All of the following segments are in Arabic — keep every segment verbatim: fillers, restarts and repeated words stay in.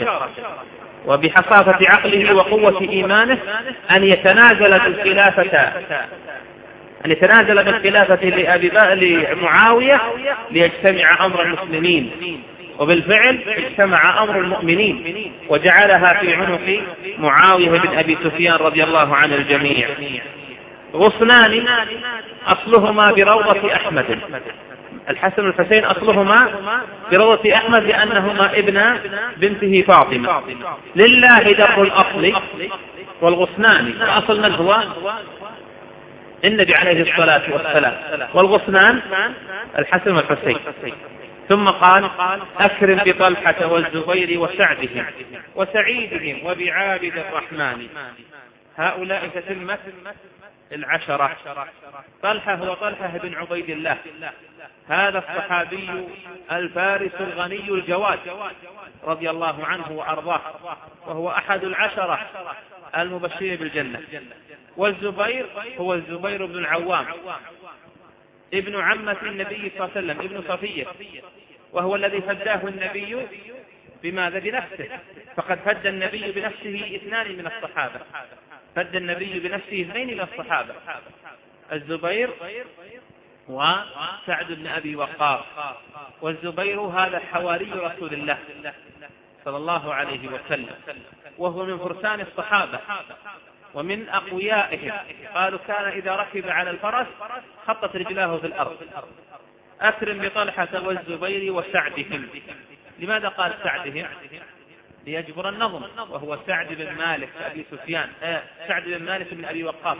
وبحصافة عقله وقوة إيمانه أن يتنازل بالخلافة أن يتنازل بالخلافة لأبي لمعاوية ليجتمع أمر المسلمين. وبالفعل اجتمع أمر المؤمنين وجعلها في عنق معاوية بن أبي سفيان رضي الله عن الجميع. غصنان أصلهما بروضة أحمد، الحسن والحسين أصلهما بروضة أحمد لأنهما ابن بنته فاطمة. لله در الأصل والغصنان، الأصل من هو؟ النبي عليه الصلاة والسلام، والغصنان الحسن والحسين. ثم قال أكرم بطلحة والزبير وسعدهم وسعيدهم وبعابد الرحمن. هؤلاء تتمة العشرة. طلحة هو طلحة بن عبيد الله، هذا الصحابي الفارس الغني الجواد رضي الله عنه وأرضاه، وهو أحد العشرة المبشرين بالجنة. والزبير هو الزبير بن العوام ابن عمة النبي صلى الله عليه وسلم، ابن صفية، وهو الذي فداه النبي بماذا؟ بنفسه. فقد فد النبي بنفسه اثنان من الصحابة، فد النبي بنفسه اثنين من الصحابة، الزبير وسعد بن أبي وقاص. والزبير هذا حواري رسول الله صلى الله عليه وسلم، وهو من فرسان الصحابة ومن أقويائهم. قالوا كان إذا ركب على الفرس خطت رجلاه في الأرض. أكرم بطلحة والزبير وسعدهم. لماذا قال سعدهم؟ ليجبر النظم، وهو سعد بن مالك أبي سفيان، آه سعد بن مالك بن أبي وقاص.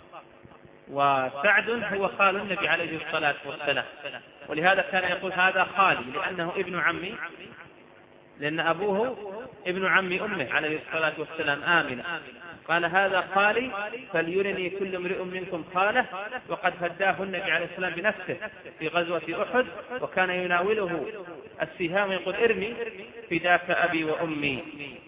وسعد هو خال النبي عليه الصلاة والسلام، ولهذا كان يقول هذا خالي، لأنه ابن عمي، لأن أبوه ابن عم أمه عليه الصلاة والسلام آمنة. قال هذا خالي فليرني كل امرئ منكم خاله. وقد فداه النبي عليه السلام بنفسه في غزوة أحد، وكان يناوله السهام يقول ارمي فداك أبي وأمي.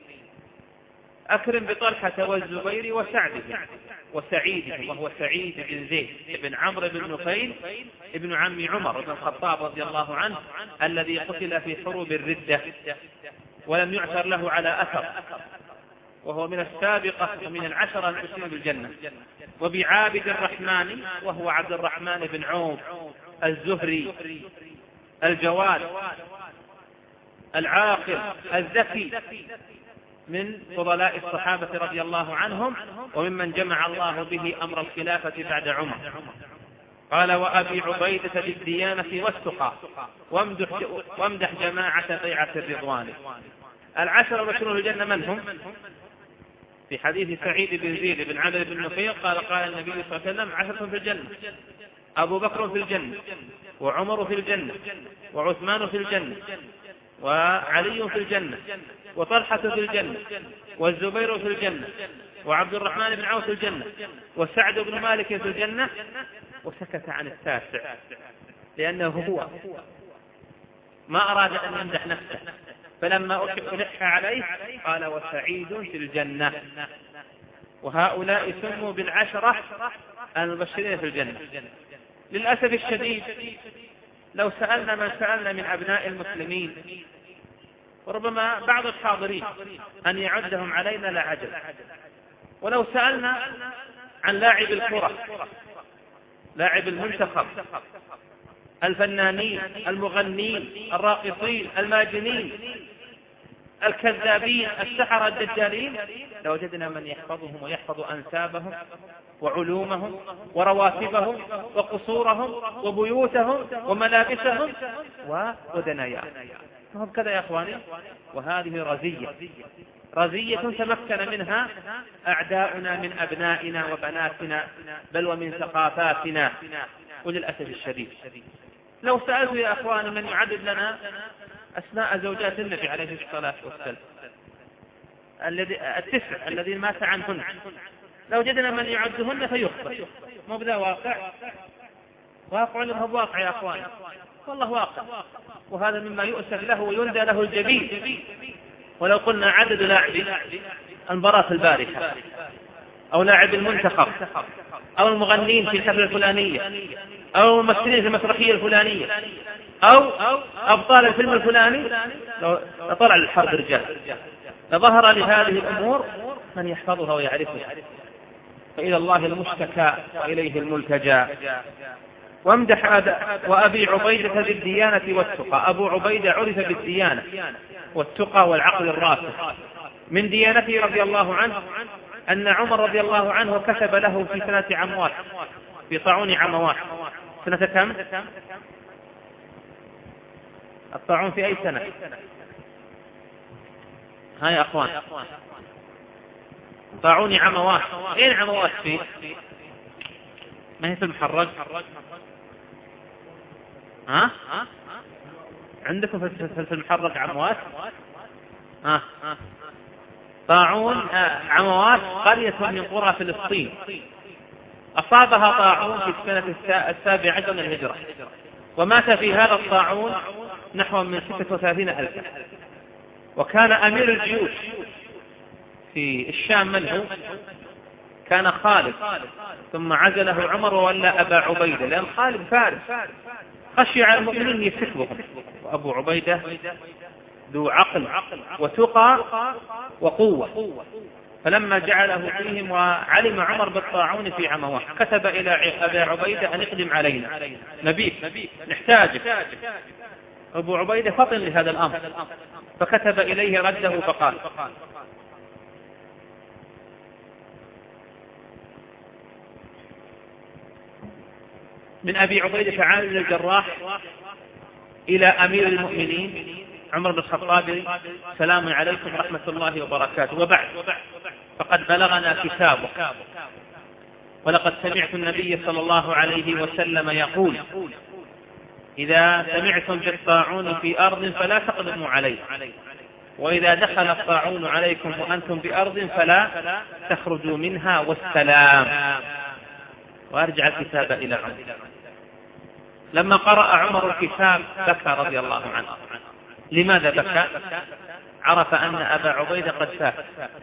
أكرم بطلحة والزبير وسعدهم وسعيدهم، وهو سعيد بن زيد بن عمرو بن نفيل ابن عم عمر بن الخطاب رضي الله عنه، الذي قتل في حروب الردة ولم يعثر له على أثر، وهو من السابقة ومن العشرة المبشرين بالجنة. وبعابد الرحمن، وهو عبد الرحمن بن عوف الزهري الجواد العاقل الذكي، من فضلاء الصحابة رضي الله عنهم، وممن جمع الله به أمر الخلافة بعد عمر. قال وأبي عبيدة بالديانة والتقى وامدح, وامدح جماعة بيعة الرضوان. العشرة المبشرون بالجنة من هم؟ في حديث سعيد بن زيد بن عمرو بن نفيل قال قال النبي صلى الله عليه وسلم عشرة في الجنة: أبو بكر في الجنة، وعمر في الجنة، وعثمان في الجنة، وعلي في الجنة، وطلحة في الجنة، والزبير في الجنة، وعبد الرحمن بن عوف في الجنة، وسعد بن مالك في الجنة. وسكت عن التاسع لأنه هو ما أراد أن يمدح نفسه، فلما ألح عليه قال وسعيد في الجنة. وهؤلاء سموا بالعشرة المبشرين في الجنة. للأسف الشديد لو سألنا من سألنا من أبناء المسلمين، وربما بعض الحاضرين، أن يعدهم علينا لا عجب. ولو سألنا عن لاعب الكرة، لاعب المنتخب، الفنانين، المغنين، الراقصين، الماجنين، الكذابين، السحرة، الدجالين، لوجدنا من يحفظهم ويحفظ أنسابهم وعلومهم ورواتبهم وقصورهم وبيوتهم وملابسهم ودناياهم. فهم كذا يا أخواني. وهذه رزية رزية تمكن منها أعداؤنا من أبنائنا وبناتنا، بل ومن ثقافاتنا. وللأسف الشديد لو سألت يا أخواني من يعدد لنا أسماء زوجات النبي عليه الصلاة والسلام التسع الذين مات عنهن، لو وجدنا من يعدهن فيخطئ. مو بذا واقع، واقع لهم واقع يا أخواني، والله واقع. وهذا مما يؤسف له ويندى له الجبين. ولو قلنا عدد لاعبي المباراة البارحة، أو لاعب المنتخب، أو المغنين في الحفلة الفلانية، أو الممثلين في المسرحية الفلانية، أو أبطال الفيلم الفلاني، لو طلع للحرب رجال فظهر لهذه الأمور من يحفظها ويعرفها، فإلى الله المشتكى وإليه الملتجى. وامدح وأبي عبيدة بالديانة والتقى. أبو عبيدة عرف بالديانة والتقى والعقل الراسخ. من ديانته رضي الله عنه أن عمر رضي الله عنه كتب له في سنة عمواس، في طاعون عمواس. سنة كم؟ الطاعون في أي سنة؟ ها يا أخوان، طاعون عمواس. أين عمواس فيه؟ ما هي في المحرج؟ ها؟ عندكم في المحرج عمواس؟ ها؟ طاعون عمواس قرية من قرى فلسطين، أصابها طاعون في السنة السابعة عشر من الهجرة، ومات في هذا الطاعون نحو من ستة وثلاثين ألفا. وكان أمير الجيوش في الشام من هو؟ كان خالد، ثم عزله عمر وولى أبا عبيدة، لأن خالد فارس خشي على المؤمنين يسكبهم، وأبو عبيدة ذو عقل وتقى وقوة. فلما جعله فيهم وعلم عمر بالطاعون في عمواس كتب إلى أبي عبيدة أن اقدم علينا، نبيك نحتاجك. أبو عبيدة فطن لهذا الأمر، فكتب إليه رده فقال: من أبي عبيدة عامر بن الجراح إلى أمير المؤمنين عمر بن الخطاب: سلام عليكم ورحمة الله وبركاته، وبعد، فقد بلغنا كتابك، ولقد سمعت النبي صلى الله عليه وسلم يقول: إذا سمعتم بالطاعون في أرض فلا تقدموا عليه، وإذا دخل الطاعون عليكم وأنتم بأرض فلا تخرجوا منها، والسلام. وأرجع الكتاب إلى عمر. لما قرأ عمر الكتاب بكى رضي الله عنه. لماذا بكى؟ عرف أن أبا عبيدة قد فات،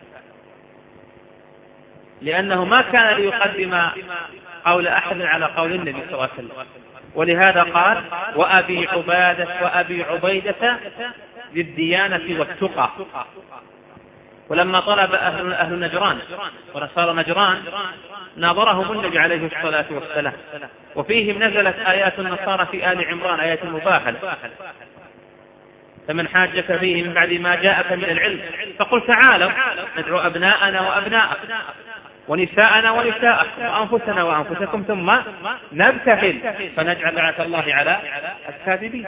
لأنه ما كان ليقدم قول أحد على قول النبي صلى الله عليه وسلم، ولهذا قال: وأبي عبادة وأبي عبيدة بالديانة والتقى. ولما طلب أهل, أهل نجران ونصارى نجران ناظرهم النبي عليه الصلاة والسلام، وفيهم نزلت آيات النصارى في آل عمران، آيات المباهلة: فمن حاجك فيه من بعد ما جاءك من العلم فقل تعالوا ندعو أبناءنا وأبناءكم ونساءنا ونساءكم وأنفسنا وأنفسكم ثم نبتهل فنجعل لعنة الله على الكاذبين.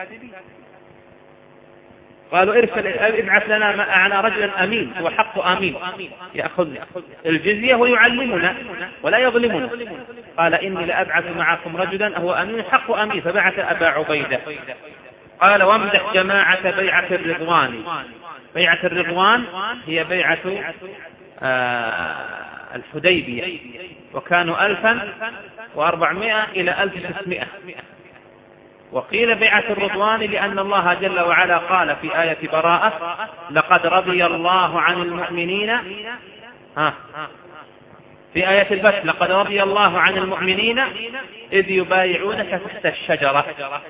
قالوا: ارسل ابعث لنا معنا رجلا أمين، هو حق أمين يأخذ الجزية ويعلمنا ولا يظلمنا. قال: إني لأبعث معكم رجلا هو أمين حق أمين، فبعث أبا عبيدة. قال: وامدح جماعة بيعة الرضوان. بيعة الرضوان هي بيعة آه الحديبية، وكانوا ألفا وأربعمائة إلى ألف وستمائة. وقيل بيعة الرضوان لأن الله جل وعلا قال في آية براءة: لقد رضي الله عن المؤمنين. ها في آية الفتح: لقد رضي الله عن المؤمنين إذ يبايعونك تحت الشجرة.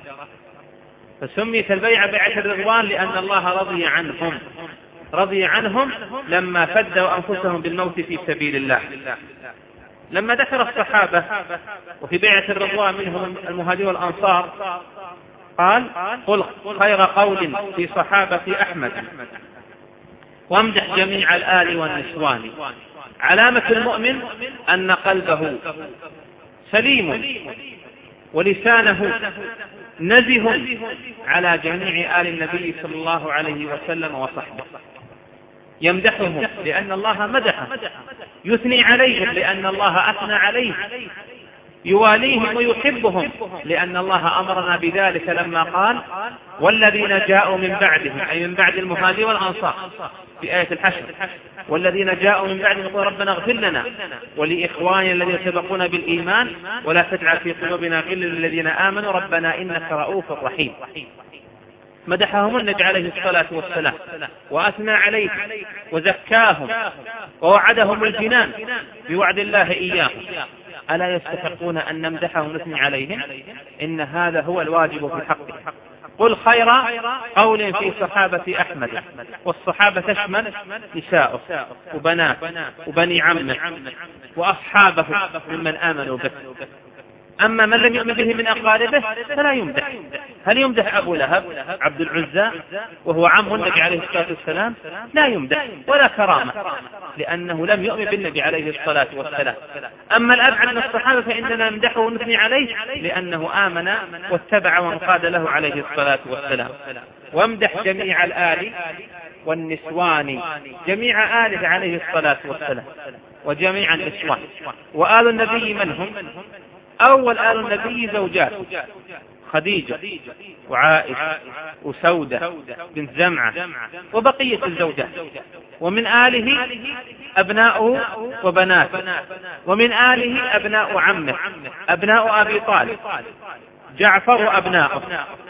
فسميت البيعة بيعة الرضوان لأن الله رضي عنهم، رضي عنهم لما فدوا أنفسهم بالموت في سبيل الله. لما ذكر الصحابة وفي بيعة الرضوان منهم المهاجرون والأنصار قال: قل خير قول في صحابة أحمد، وامدح جميع الآل والنسوان. علامة المؤمن أن قلبه سليم ولسانه نزه على جميع آل النبي صلى الله عليه وسلم وصحبه، يمدحهم لأن الله مدحه، يثني عليهم لأن الله أثنى عليه، يواليهم ويحبهم لأن الله أمرنا بذلك لما قال: والذين جاءوا من بعدهم، أي من بعد المهاجر والأنصار في آية الحشر: والذين جاءوا من بعدهم يقول ربنا اغفر لنا ولإخواننا الذين سبقونا بالإيمان ولا تجعل في قلوبنا غلا للذين آمنوا ربنا إنك رؤوف رحيم. مدحهم النبي عليه الصلاة والسلام وأثنى عليهم وزكاهم ووعدهم الجنان بوعد الله إياهم. ألا يستحقون أن نمدحهم ونثني عليهم؟ إن هذا هو الواجب في حقه. قل خير قول في صحابة أحمد، والصحابة تشمل نساءه وبنات وبني عمه وأصحابه ممن آمنوا به. أما من لم يؤمن به من أقاربه فلا يمدح. هل يمدح أبو لهب عبد العزى وهو عم النبي عليه الصلاة والسلام؟ لا يمدح ولا كرامة، لأنه لم يؤمن بالنبي عليه الصلاة والسلام. أما الأبعد من الصحابة فإننا نمدحه ونثني عليه لأنه آمن واتبع وانقاد له عليه الصلاة والسلام. وامدح جميع الآل والنسوان، جميع آله عليه الصلاة والسلام وجميع النسوان. وآل النبي من هم؟ أول آل النبي زوجات خديجة وعائشة وسودة بنت زمعة وبقية الزوجات. ومن آله أبناؤه وبناته، ومن آله أبناء عمه أبناء أبي طالب، جعفر وأبناؤه،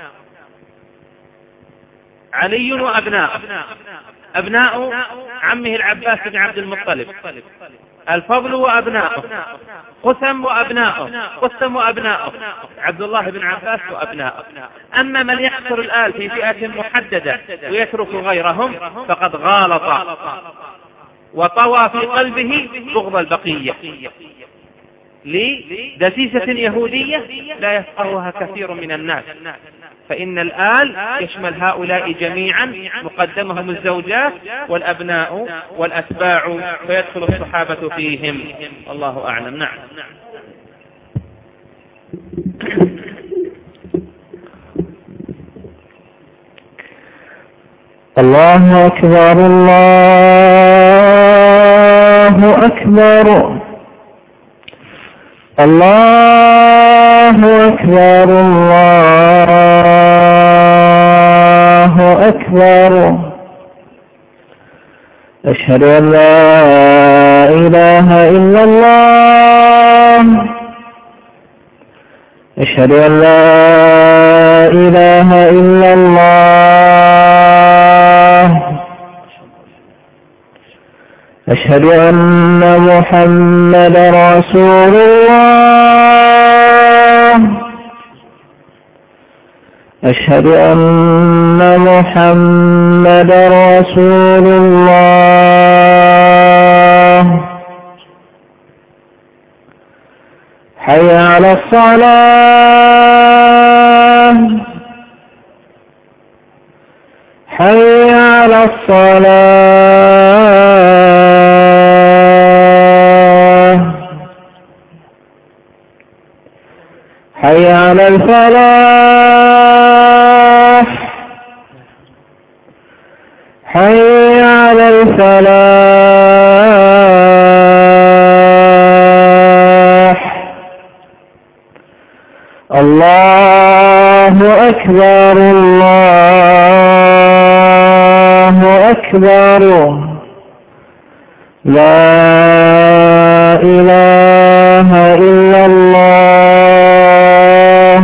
علي وأبناؤه، أبناء عمه العباس بن عبد المطلب، الفضل وأبناؤه، قسم وأبناؤه، قسم وأبناؤه، عبد الله بن عباس وأبناؤه. أما من يحصر الآل في فئة محددة ويترك غيرهم فقد غالط وطوى في قلبه بغض البقية لدسيسة يهودية لا يفقهها كثير من الناس. فإن الآل يشمل هؤلاء جميعا، مقدمهم الزوجات والأبناء والأتباع، فيدخل الصحابة فيهم. الله أعلم. نعم. الله أكبر الله أكبر الله أكبر الله أكبر. أشهد أن لا إله إلا الله أشهد أن لا إله إلا الله أشهد أن محمدا رسول الله أشهد أن محمدا رسول الله. حي على الصلاة حي على الصلاة حي على الفلاح حي على الفلاح. الله أكبر الله أكبر. لا إله إلا الله.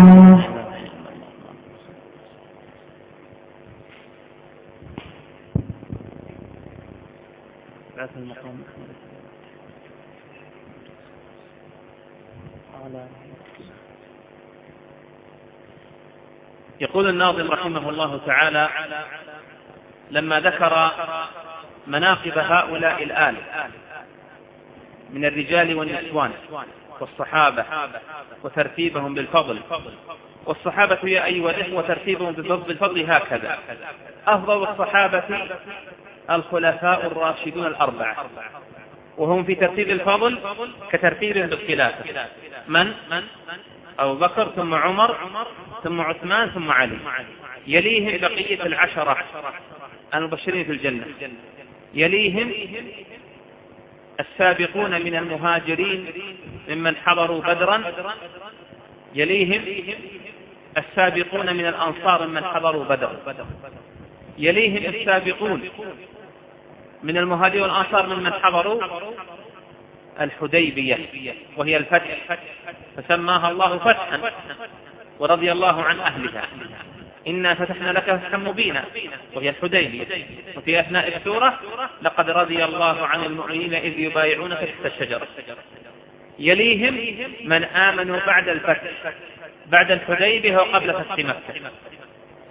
يقول الناظم رحمه الله تعالى: لما ذكر مناقب هؤلاء الآل من الرجال والنسوان والصحابة وترتيبهم بالفضل، والصحابة يا أيها الإخوة ترتيبهم بالفضل هكذا: أفضل الصحابة الخلفاء الراشدون الأربعة، وهم في ترتيب الفضل كترتيبهم بالخلافة. من؟ أبو بكر ثم عمر ثم عثمان ثم علي، يليهم بقية العشرة المبشرين في الجنة، يليهم السابقون من المهاجرين ممن حضروا بدرا، يليهم السابقون من الأنصار ممن حضروا بدرا، يليهم السابقون من المهاجرين والأنصار ممن حضروا الحديبية وهي الفتح، فسماها الله فتحا ورضي الله عن أهلها. إنا فتحنا لك فتحا مبينا وهي الحديبية. وفي أثناء السورة: لقد رضي الله عن المؤمنين إذ يبايعونك تحت الشجرة. يليهم من آمنوا بعد الفتح بعد الحديبية وقبل فتح مكة،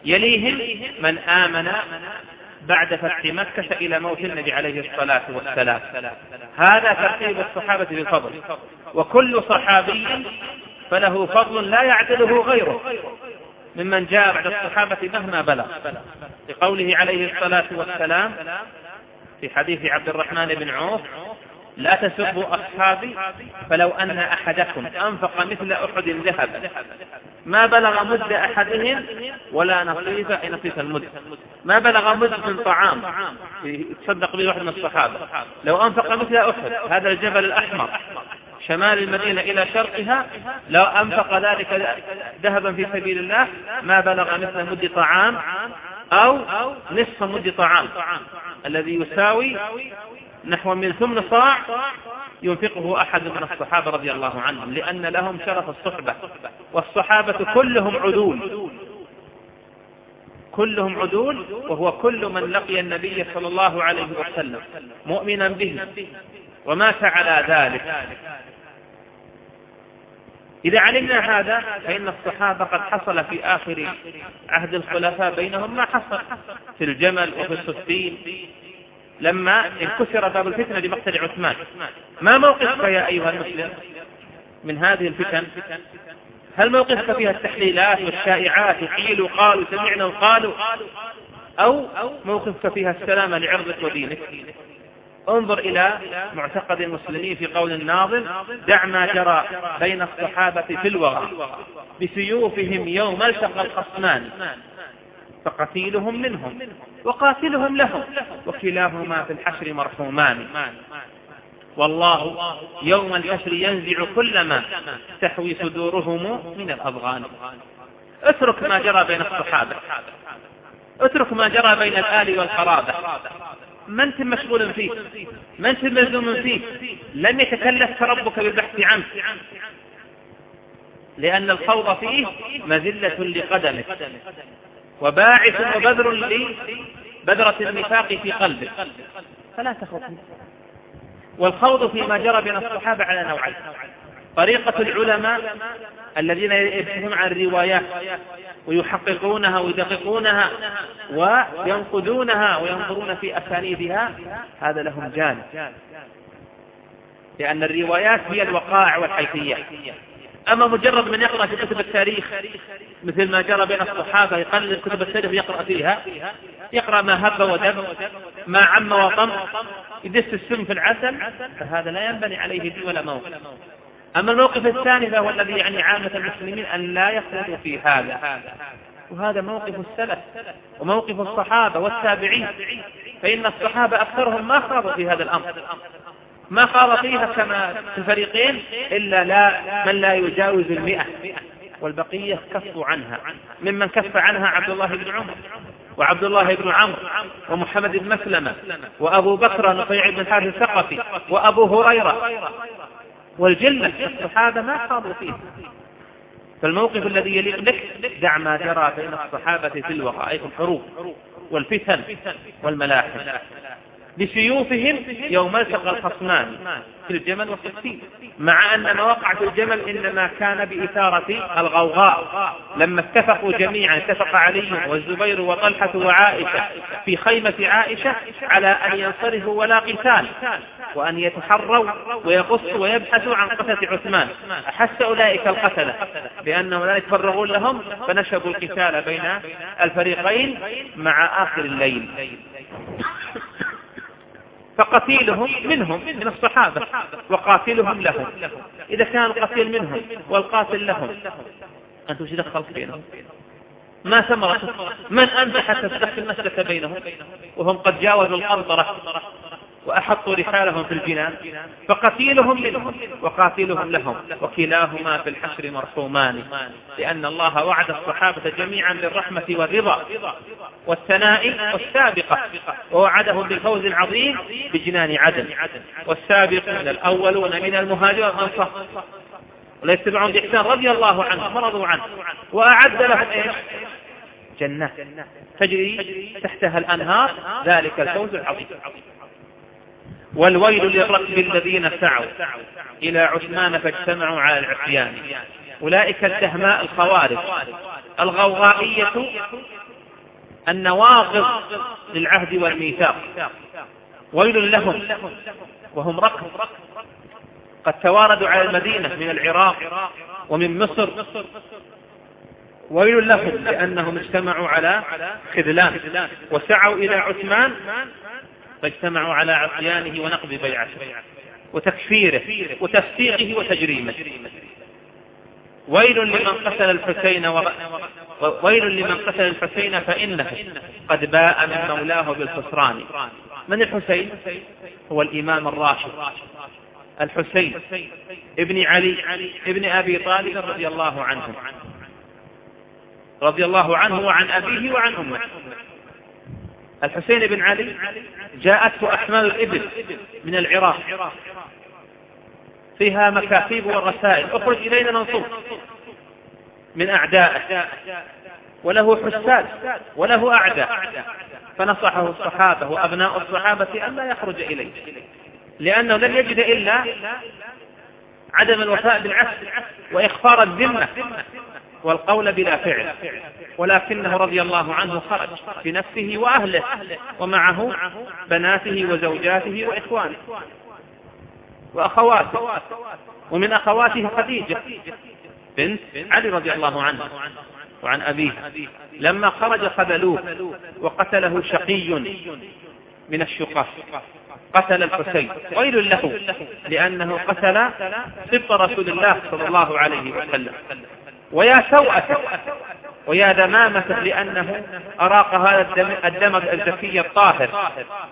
يليهم من آمن بعد فتح مكة إلى موت النبي عليه الصلاة والسلام. هذا ترتيب الصحابة بالفضل، وكل صحابي فله فضل لا يعدله غيره ممن جاء بعد الصحابة مهما بلغ، لقوله عليه الصلاة والسلام في حديث عبد الرحمن بن عوف: لا تسبوا أصحابي فلو أن أحدكم أنفق مثل أحد ذهبا ما بلغ مد أحدهم ولا نصيف أي نصيف المد، ما بلغ مد من طعام يتصدق به واحد من الصحابة، لو أنفق مثل أحد، هذا الجبل الأحمر شمال المدينة إلى شرقها، لو أنفق ذلك ذهبا في سبيل الله ما بلغ مثل مد طعام أو نصف مد طعام، الذي يساوي نحو من ثمن صاع ينفقه أحد من الصحابة رضي الله عنهم، لأن لهم شرف الصحبة، والصحابة كلهم عدول، كلهم عدول، وهو كل من لقي النبي صلى الله عليه وسلم مؤمنا به ومات على ذلك. إذا علمنا هذا فإن الصحابة قد حصل في آخر عهد الخلفاء بينهم ما حصل في الجمل وفي الصفين لما انكسر باب الفتنة بمقتل عثمان. ما موقفك يا أيها المسلم من هذه الفتن؟ هل موقفك فيها التحليلات والشائعات وقيل وقالوا سمعنا وقالوا، أو موقفك فيها السلامة لعرضك ودينك؟ انظر إلى معتقد المسلمين في قول الناظم: دع ما جرى بين الصحابة في الوغى بسيوفهم يوم التقى الخصمان فقتيلهم منهم وقاتلهم لهم وكلاهما في الحشر مرحومان. والله يوم الحشر ينزع كل ما تحوي صدورهم من الأضغان. اترك ما جرى بين الصحابة، اترك ما جرى بين الآل والقرابة، ما انت مشغول فيه، ما انت ملزوم فيه، لم يتكلف ربك بالبحث عنه، لأن الخوض فيه مذلة لقدمك وباعث وبذر لبذرة النفاق في قلبك، فلا تخوض. والخوض فيما جرى بين الصحابة على نوعين: طريقة العلماء الذين يبحثون عن الروايات ويحققونها ويدققونها وينقدونها وينظرون في أسانيدها، هذا لهم جانب، لأن الروايات هي الوقائع والحيثيات. أما مجرد من يقرأ في كتب التاريخ مثل ما جرى بين الصحابة، يقلل كتب التاريخ يقرأ فيها، يقرأ ما هب ودب، ما عم وطم، يدس السم في العسل، فهذا لا ينبني عليه دين ولا موقف. أما الموقف الثاني فهو الذي يعني عامة المسلمين أن لا يخوضوا في هذا، وهذا موقف السلف وموقف الصحابة والتابعين، فإن الصحابة أكثرهم ما خاضوا في هذا الأمر، ما خاض فيها كما في الفريقين إلا لا من لا يجاوز المئة، والبقية كفوا عنها. ممن كف عنها عبد الله بن عمر وعبد الله بن عمرو ومحمد بن مسلمة وأبو بكر نفيع بن الحارث الثقفي وأبو هريرة، والجلة الصحابة ما خاضوا فيه. فالموقف الذي يليق بك: دع ما جرى بين الصحابة في الوقائع الحروب والفتن والملاحم بسيوفهم يوم التقى الخصمان في الجمل والصفين، مع أن ما وقع في الجمل إنما كان بإثارة الغوغاء، لما اتفقوا جميعا، اتفق علي والزبير وطلحة وعائشة في خيمة عائشة على أن ينصرفوا ولا قتال، وأن يتحروا ويقصوا ويبحثوا عن قتلة عثمان. أحس أولئك القتلة بأنهم لا يتفرغون لهم، فنشبوا القتال بين الفريقين مع آخر الليل. فقتيلهم منهم من الصحابة وقاتلهم لهم. إذا كان القتيل منهم والقاتل لهم، أنت وش دخلت بينهم؟ ما ثمرت من أنجح تدخل المسلك بينهم وهم قد جاوزوا القنطرة وأحطوا رحالهم في الجنان؟ فقتيلهم منهم وقاتلهم لهم وكلاهما في الحشر مرحومان، لأن الله وعد الصحابة جميعا بالرحمة والرضا والثناء والسابقة، ووعدهم بالفوز العظيم بجنان عدن. والسابقون الأولون من المهاجرين والأنصار ولا يتبعون بإحسان رضي الله عنهم ورضوا عنه، وأعد لهم إيش؟ جنات تجري تحتها الأنهار، ذلك الفوز العظيم. والويل للركب الذين سعوا إلى عثمان فاجتمعوا على العصيان، أولئك الدهماء الخوارج الغوغائية النواقض للعهد والميثاق. ويل لهم وهم ركض قد تواردوا على المدينة من العراق ومن مصر. ويل لهم لأنهم اجتمعوا على خذلان وسعوا إلى عثمان فاجتمعوا على عصيانه ونقض بيعته وتكفيره وتفسيقه وتجريمه. ويل لمن قتل الحسين و... ويل لمن قتل الحسين فإنه قد باء من مولاه بالخسران. من الحسين؟ هو الإمام الراشد الحسين ابن علي ابن أبي طالب رضي الله عنه رضي الله عنه وعن أبيه وعن أمه. الحسين بن علي جاءته أحمال الإبل من العراق فيها مكاتيب ورسائل: اخرج إلينا ننصر من أعدائه، وله حساد وله أعداء. فنصحه الصحابة وأبناء الصحابة أن لا يخرج إليه، لأنه لن يجد إلا عدم الوفاء بالعهد وإخفار الذمة والقول بلا فعل. ولكنه رضي الله عنه خرج بنفسه وأهله ومعه بناته وزوجاته وإخوانه وأخواته، ومن أخواته خديجة بنت علي رضي الله عنه وعن أبيه. لما خرج خذلوه وقتله شقي من الشقاة، قتل الحسين. ويل له لأنه قتل سبط رسول الله صلى الله عليه وسلم. ويا سوءة ويا ذمامة لأنه أراق هذا الدم, الدم الزكي الطاهر،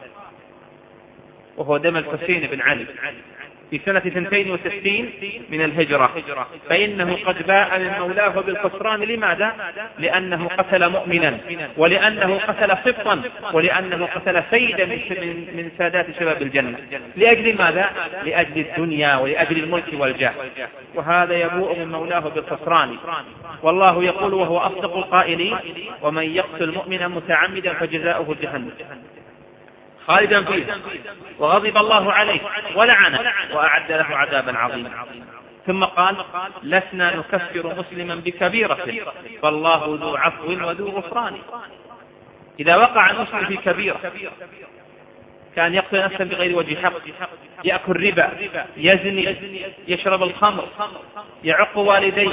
وهو دم الحسين بن علي في سنة اثنتين وستين من الهجرة. فإنه قد باء من مولاه بالخسران. لماذا؟ لأنه قتل مؤمنا، ولأنه قتل سبطا، ولأنه قتل سيدا من سادات شباب الجنة. لأجل ماذا؟ لأجل الدنيا ولأجل الملك والجاه. وهذا يبوء من مولاه بالخسران. والله يقول وهو أصدق القائلين: ومن يقتل مؤمنا متعمدا فجزاؤه جهنم خالدا فيه وغضب الله عليه ولعنه وأعد له عذابا عظيما. ثم قال: لسنا نكفر مسلما بكبيرة فالله ذو عفو وذو غفران. إذا وقع المسلم في كبيرة، كان يقتل نفسا بغير وجه حق، يأكل ربا، يزني، يشرب الخمر، يعق والديه،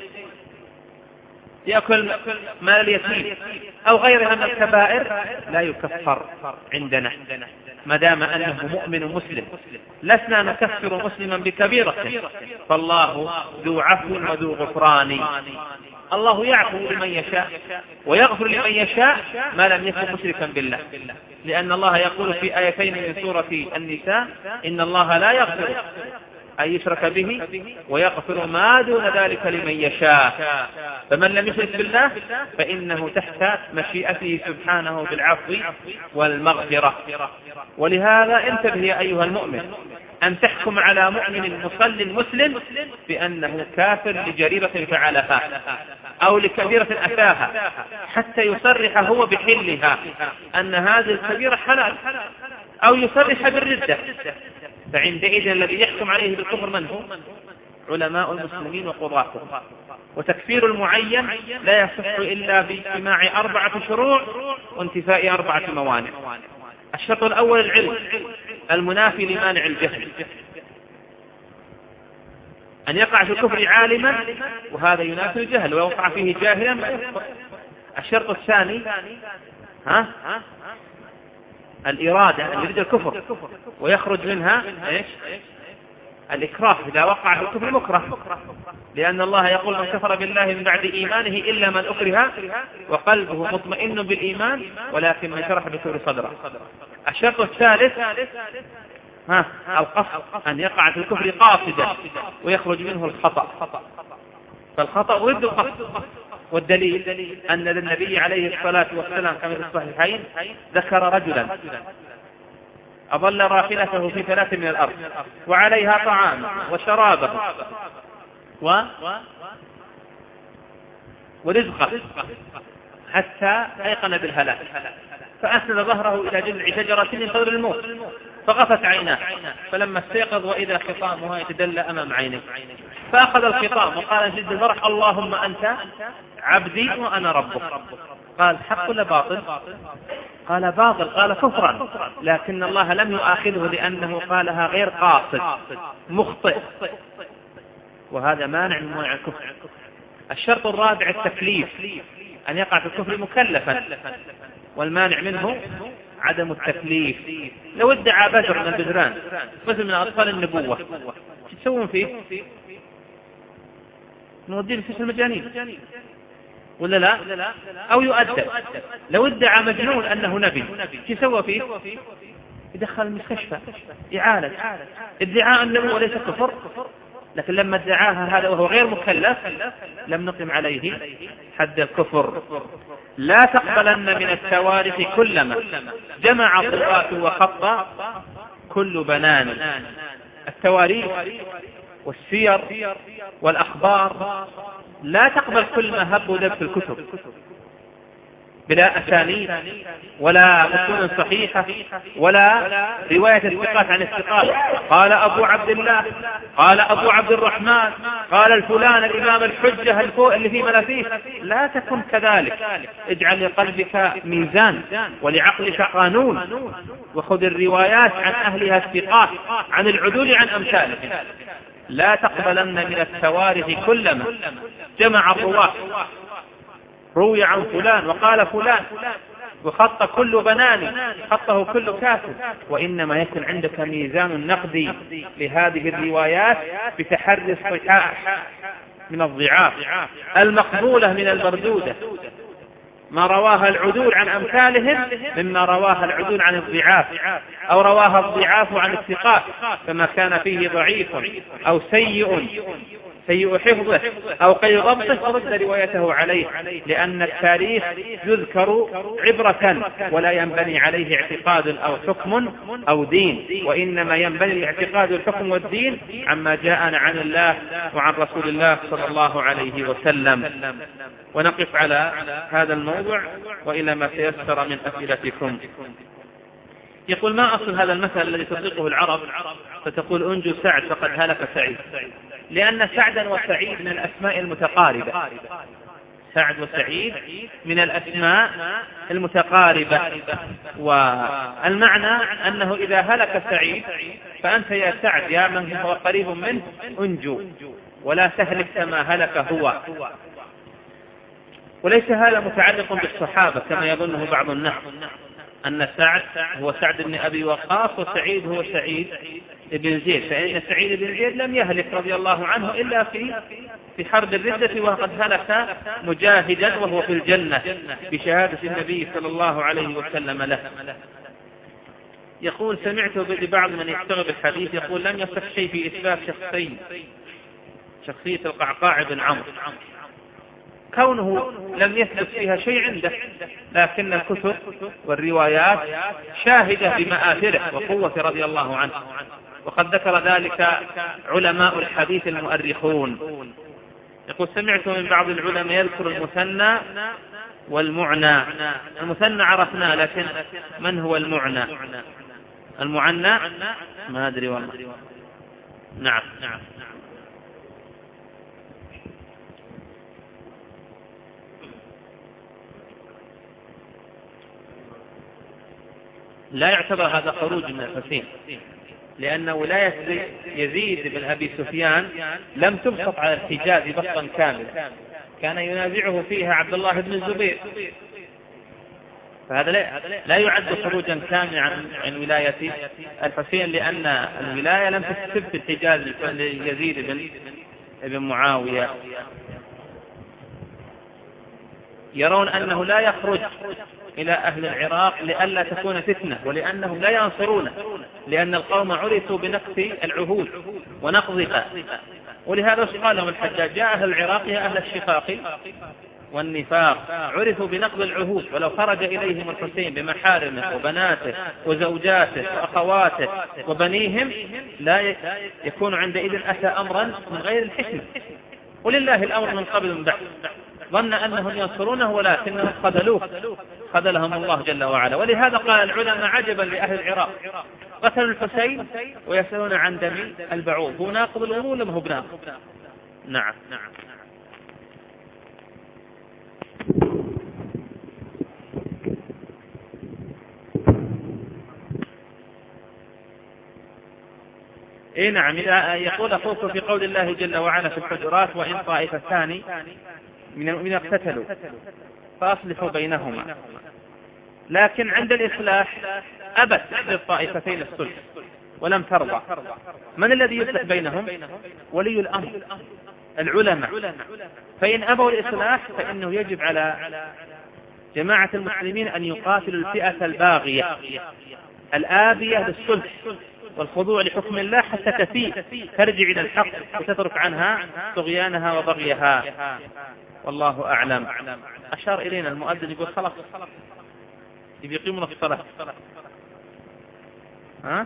يأكل مال اليتيم أو غيرها من الكبائر، لا يكفر عندنا ما دام أنه مؤمن مسلم. لسنا نكفر مسلما بكبيرة فالله ذو عفو وذو غفران. الله يعفو لمن يشاء ويغفر لمن يشاء ما لم يكن مشركا بالله، لأن الله يقول في آيتين من سورة النساء: إن الله لا يغفر أن يشرك به ويغفر ما دون ذلك لمن يشاء. فمن لم يشرك بالله فإنه تحت مشيئته سبحانه بالعفو والمغفرة. ولهذا انتبه يا أيها المؤمن أن تحكم على مؤمن مصل مسلم بأنه كافر لجريرة فعلها أو لكبيرة أتاها، حتى يصرح هو بحلها أن هذه الكبيرة حلال، أو يصرح بالردة. فعندئذ الذي يحكم عليه بالكفر من هو؟ علماء المسلمين وقضاتهم. وتكفير المعين لا يصح إلا باجتماع أربعة شروع وانتفاء أربعة موانع. الشرط الأول العلم المنافي لمانع الجهل، أن يقع في الكفر عالما وهذا ينافي الجهل، ويوقع فيه جاهلا ما يكفر. الشرط الثاني ها الإرادة، أن يريد الكفر ويخرج منها إيش؟ الإكراه، إذا وقع في الكفر مكره، لأن الله يقول: من كفر بالله من بعد إيمانه إلا من أكره وقلبه مطمئن بالإيمان ولكن من شرح بالكفر صدره. الشرط الثالث ها القصد، أن يقع في الكفر قاصدا ويخرج منه الخطأ، فالخطأ ضد القصد. والدليل أن النبي عليه الصلاة والسلام كما في الصحيحين ذكر رجلا أضل راحلته في ثلاث من الأرض وعليها طعام وشرابه و... ورزقه حتى أيقن بالهلاك، فأسند ظهره إلى جذع شجرة ينتظر الموت، فغفت عيناه، فلما استيقظ وإذا خطامها يتدلى أمام عينيه، فأخذ الخطام وقال جد الفرح: اللهم أنت عبدي وأنا ربك. قال حق ولا باطل؟ قال باطل. قال كفرا، لكن الله لم يؤاخذه لأنه قالها غير قاصد مخطئ، وهذا مانع من موانع الكفر. الشرط الرابع التكليف، أن يقع في الكفر مكلفا، والمانع منه عدم التكليف. لو ادعى بذر من البذران مثل من أطفال النبوة، شو تسوون فيه؟ نوديه لسجن المجانين ولا لا؟ أو يؤدب. لو ادعى مجنون أنه نبي، شو يسوى فيه؟ يدخل المستشفى يعالج. ادعاء النبوة ليس كفر، لكن لما ادعاها هذا وهو غير مكلف لم نقم عليه حد الكفر. لا تقبلن من التوارث كلما جمع قوات وخط كل بنان. التواريخ والسير والأخبار لا تقبل كل ما هب ودب في الكتب بلا أسانيد ولا متون صحيحة ولا رواية الثقات عن الثقات. قال أبو عبد الله، قال أبو عبد الرحمن، قال الفلان الإمام الحجة اللي في منافيه. لا تكن كذلك. اجعل لقلبك ميزان ولعقلك قانون، وخذ الروايات عن أهلها الثقات عن العدول عن أمثالهم. لا تقبلن من التوارث كلما جمع الرواة روي عن فلان وقال فلان وخط كل بنان خطه كل كافر، وإنما يكون عندك ميزان نقدي لهذه الروايات بتحري الصحاح من الضعاف، المقبولة من المردودة، ما رواها العدول عن أمثالهم مما رواها العدول عن الضعاف، أو رواها الضعاف عن الثقات، فما كان فيه ضعيف أو سيء سيء حفظه أو قيد ضبطه فرد روايته عليه، لأن التاريخ يذكر عبرة ولا ينبني عليه اعتقاد أو حكم أو دين، وإنما ينبني الاعتقاد والحكم والدين عما جاءنا عن الله وعن رسول الله صلى الله عليه وسلم. ونقف على هذا الموضوع وإلى ما تيسر من أسئلتكم. يقول: ما أصل هذا المثل الذي تطلقه العرب فتقول أنجو سعد فقد هلك سعيد؟ لأن سعدا وسعيد من الأسماء المتقاربة. سعد وسعيد من الأسماء المتقاربة، والمعنى أنه إذا هلك سعيد فأنت يا سعد يا من هو قريب منه أنجو، ولا تهلك كما هلك هو. وليس هذا متعلق بالصحابة كما يظنه بعض الناس، أن سعد هو سعد بن أبي وقاص وسعيد هو سعيد بن زيد، فإن سعيد بن زيد لم يهلك رضي الله عنه إلا في في حرب الردة، وقد هلك مجاهدا وهو في الجنة بشهادة النبي صلى الله عليه وسلم له. يقول: سمعت ببعض من يشتغل بالحديث يقول: لم يصح شيء في إثبات شخصين، شخصية القعقاع بن عمرو، كونه لم يثبت فيها شيء عنده، لكن الكتب والروايات شاهدة بمآثره وقوة رضي الله عنه، وقد ذكر ذلك علماء الحديث المؤرخون. يقول: سمعت من بعض العلماء يذكر المثنى والمعنى. المثنى عرفناه، لكن من هو المعنى؟ المعنى ما أدري والله. نعم نعم لا يعتبر هذا خروج من الحسين، لأن ولاية يزيد بن أبي سفيان لم تبسط على الحجاز بسطا كاملا، كان ينازعه فيها عبد الله بن الزبير، فهذا لا يعد خروجا كاملا عن, عن ولاية الحسين، لأن الولاية لم تكتب في الحجاز ليزيد بن ابن معاوية. يرون أنه لا يخرج إلى أهل العراق لئلا تكون فتنة، ولأنهم لا ينصرونه، لأن القوم عرفوا بنقض العهود ونقضها، ولهذا قال لهم الحجاج: يا أهل العراق يا أهل الشقاق والنفاق، عرفوا بنقض العهود، ولو خرج إليهم الحسين بمحارمه وبناته وزوجاته وأخواته وبنيهم لا يكون عندئذ أتى أمرا من غير الحكمة، ولله الأمر من قبل من بعد. ظن أنهم ينصرونه ولكنهم خذلوه، خذلهم الله جل وعلا. ولهذا قال العلماء: عجبا لأهل العراق، قتلوا الحسين ويسألون عن دم البعوض، هو ناقض الوضوء لم هو بناقض؟ نعم نعم إيه نعم، يقول أخوك في قول الله جل وعلا في الحجرات: وإن طائفتان من المؤمنين اقتتلوا فأصلحوا بينهما. لكن عند الإصلاح أبت إحدى الطائفتين الصلح ولم ترضى، من الذي يصلح بينهم؟ ولي الأمر، العلماء. فإن أبوا الإصلاح فإنه يجب على جماعة المسلمين أن يقاتلوا الفئة الباغية الآبية للصلح والخضوع لحكم الله حتى تفيء ترجع إلى الحق وتترك عنها طغيانها وبغيها. والله أعلم. أشار إلينا المؤذن يقول خلاص يقيمون الصلاة. ها؟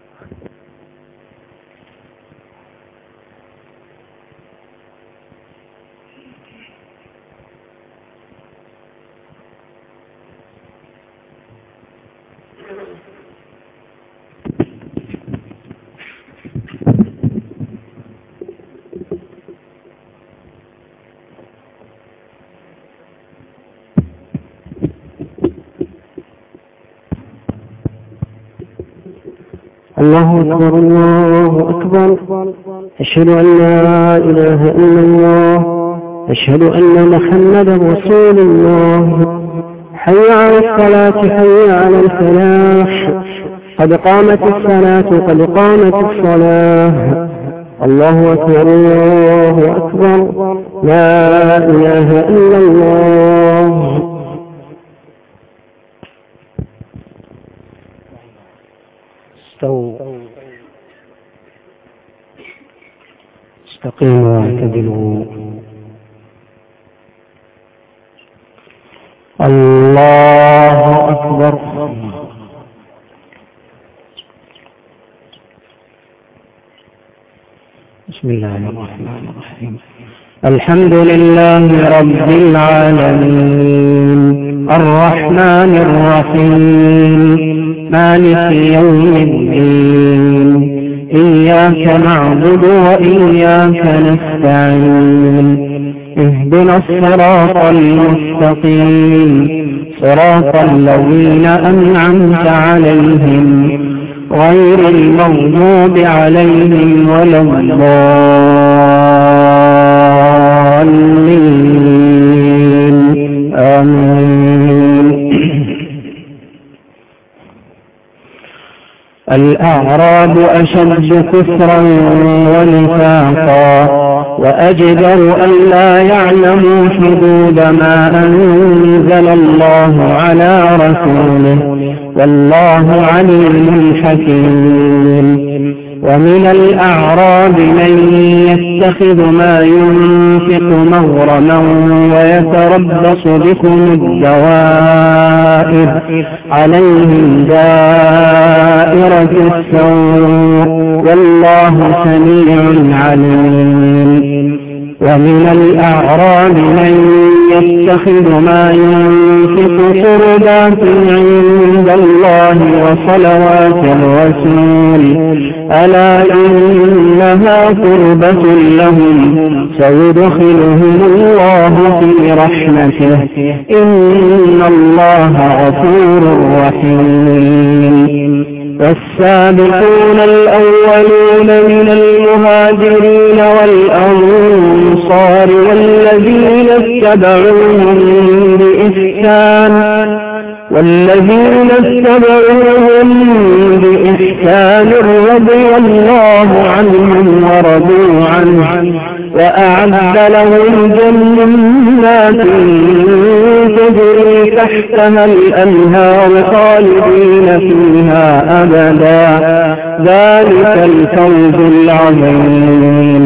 الله أكبر الله أكبر. أشهد أن لا إله إلا الله. أشهد أن محمدا رسول الله. حي على الصلاة حي على الفلاح. قد قامت الصلاة قد قامت الصلاة. الله أكبر الله أكبر. لا إله إلا الله. استووا استقيموا واعتدلوا. الله أكبر. بسم الله الرحمن الرحيم. الحمد لله رب العالمين الرحمن الرحيم مالك يوم الدين. إياك نعبد وإياك نستعين. اهدنا الصراط المستقيم صراط الذين أنعمت عليهم غير المغضوب عليهم ولا الضالين. آمين. الأعراب أشد كفرا ونفاقا وأجدر أن لا يعلموا حدود ما أنزل الله على رسوله والله عليم حكيم. ومن الأعراب من يتخذ ما ينفق مغرما ويتربص بكم الدوائر عليهم دائرة السوء والله سميع عليم. ومن الأعراب من يتخذ ما ينفق قربات عند الله وصلوات الرسول ألا إنها قربة لهم سيدخلهم الله في رحمته إن الله غفور رحيم. والسابقون الأولون من المهاجرين والأنصار والذين اتبعوهم بإحسان والذين اتبعوهم بإحسان رضي الله عنهم ورضوا عنه وأعد لهم جنات تجري تحتها الأنهار خالدين فيها أبدا ذلك الفوز العظيم.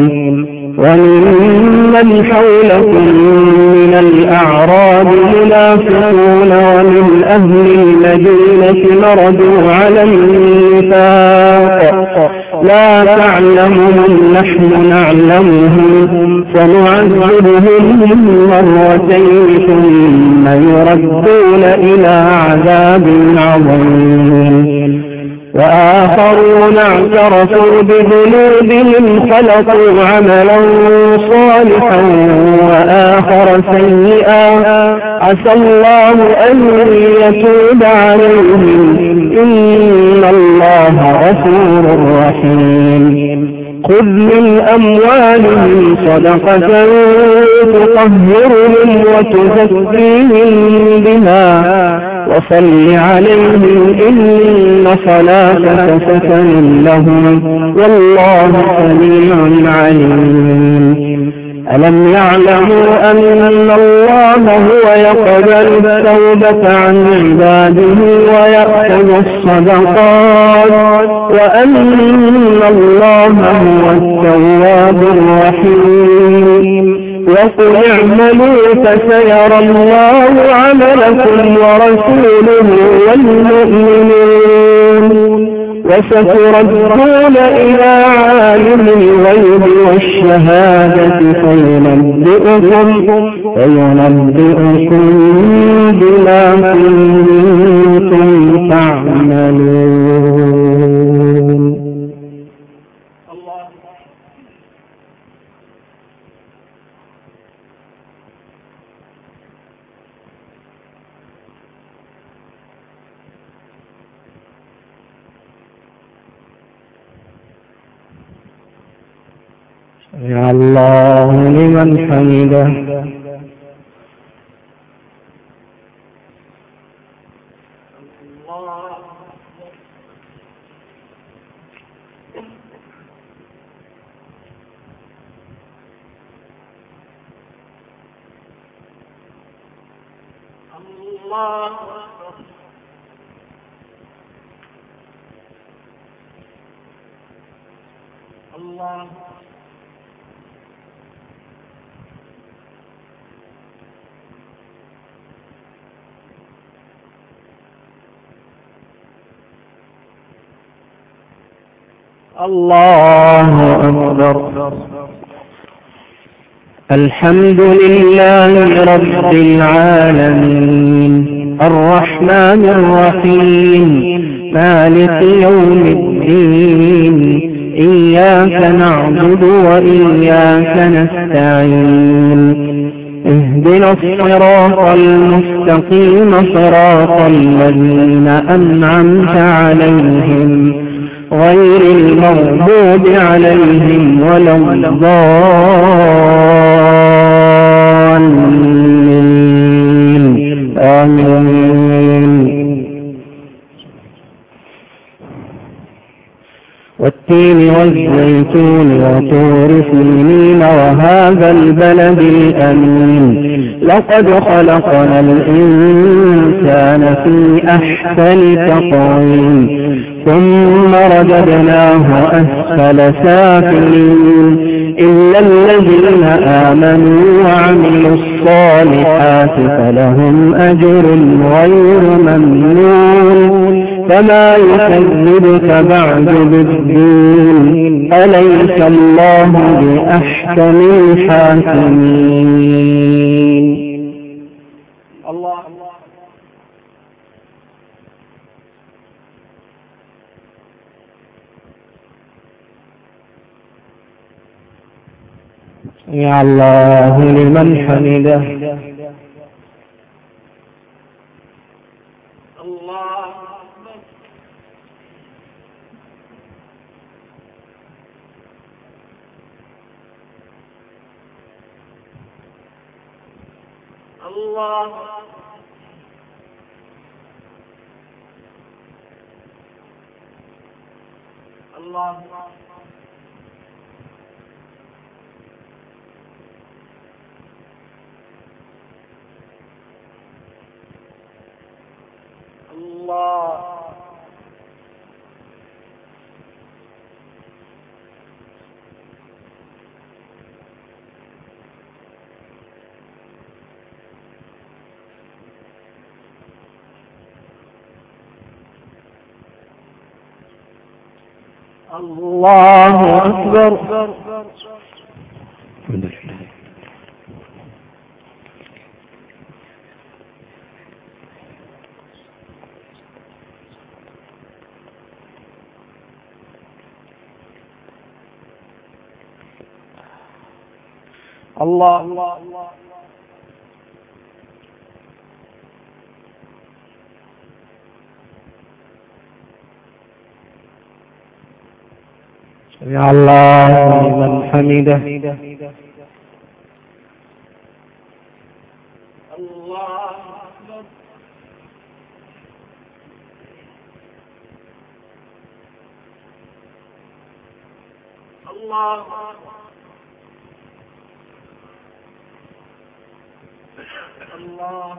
وممن حولكم من الأعراب منافقون ومن أهل المدينة مردوا على النفاق لا تعلمهم نحن نعلمهم سنعذبهم مرتين ثم يردون إلى عذاب عظيم. وآخرون اعترفوا بذنوبهم خلقوا عملا صالحا وآخر سيئا عسى الله أن يتوب عليهم إن الله غفور رحيم. خذ من أموالهم صدقة تطهرهم وتزكيهم بها وصل عليهم إن صلاتك سكن لهم والله سميع عليم. ألم يعلموا أن الله هو يقبل التوبة عن عباده ويأخذ الصدقات وأن الله هو التواب الرحيم. وقل اعملوا فسيرى الله عملكم ورسوله والمؤمنون وستردون إلى عالم الغيب والشهادة فينبئكم فينبئكم بما كنتم تعملون. يا الله لمن حمده. الله الله أكبر. الحمد لله رب العالمين الرحمن الرحيم مالك يوم الدين إياك نعبد وإياك نستعين اهدنا الصراط المستقيم صراط الذين أنعمت عليهم غير المغضوب عليهم ولا الضالين آمين. والتين والزيتون وطور سينين وهذا البلد الأمين لقد خلقنا الإنسان في أحسن تقويم ثم رددناه أسفل سافلين إلا الذين آمنوا وعملوا الصالحات فلهم أجر غير ممنون. فما يكذبك بعد بالدين أليس الله بأحكم الحاكمين. الله يا الله لمن حمده. الله الله الله الله الله أكبر. الحمد لله. الله الله الله سمع الله لمن حمده. الله أكبر. الله أكبر. الله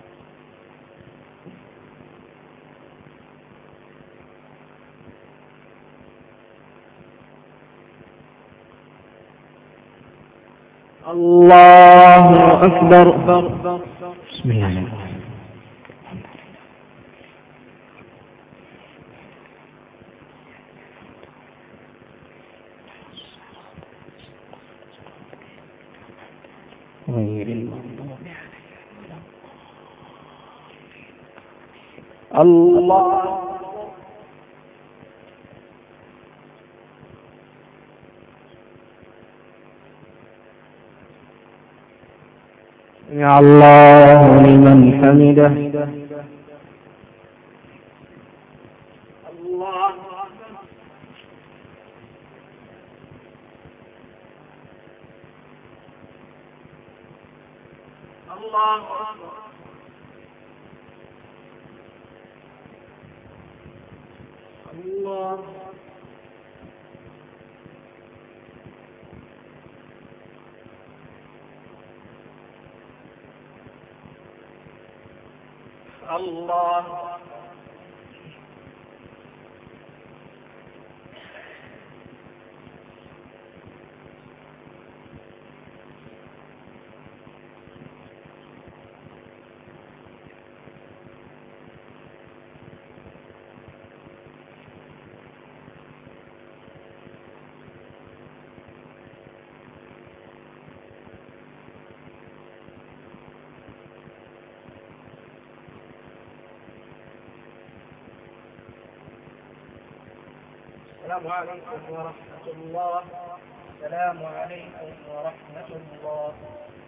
الله أكبر. بسم الله الرحمن الرحيم. غير المغضوب عليهم. الله سمع الله لمن حمده. الله الله الله الله السلام عليكم ورحمة الله. السلام عليكم ورحمة الله.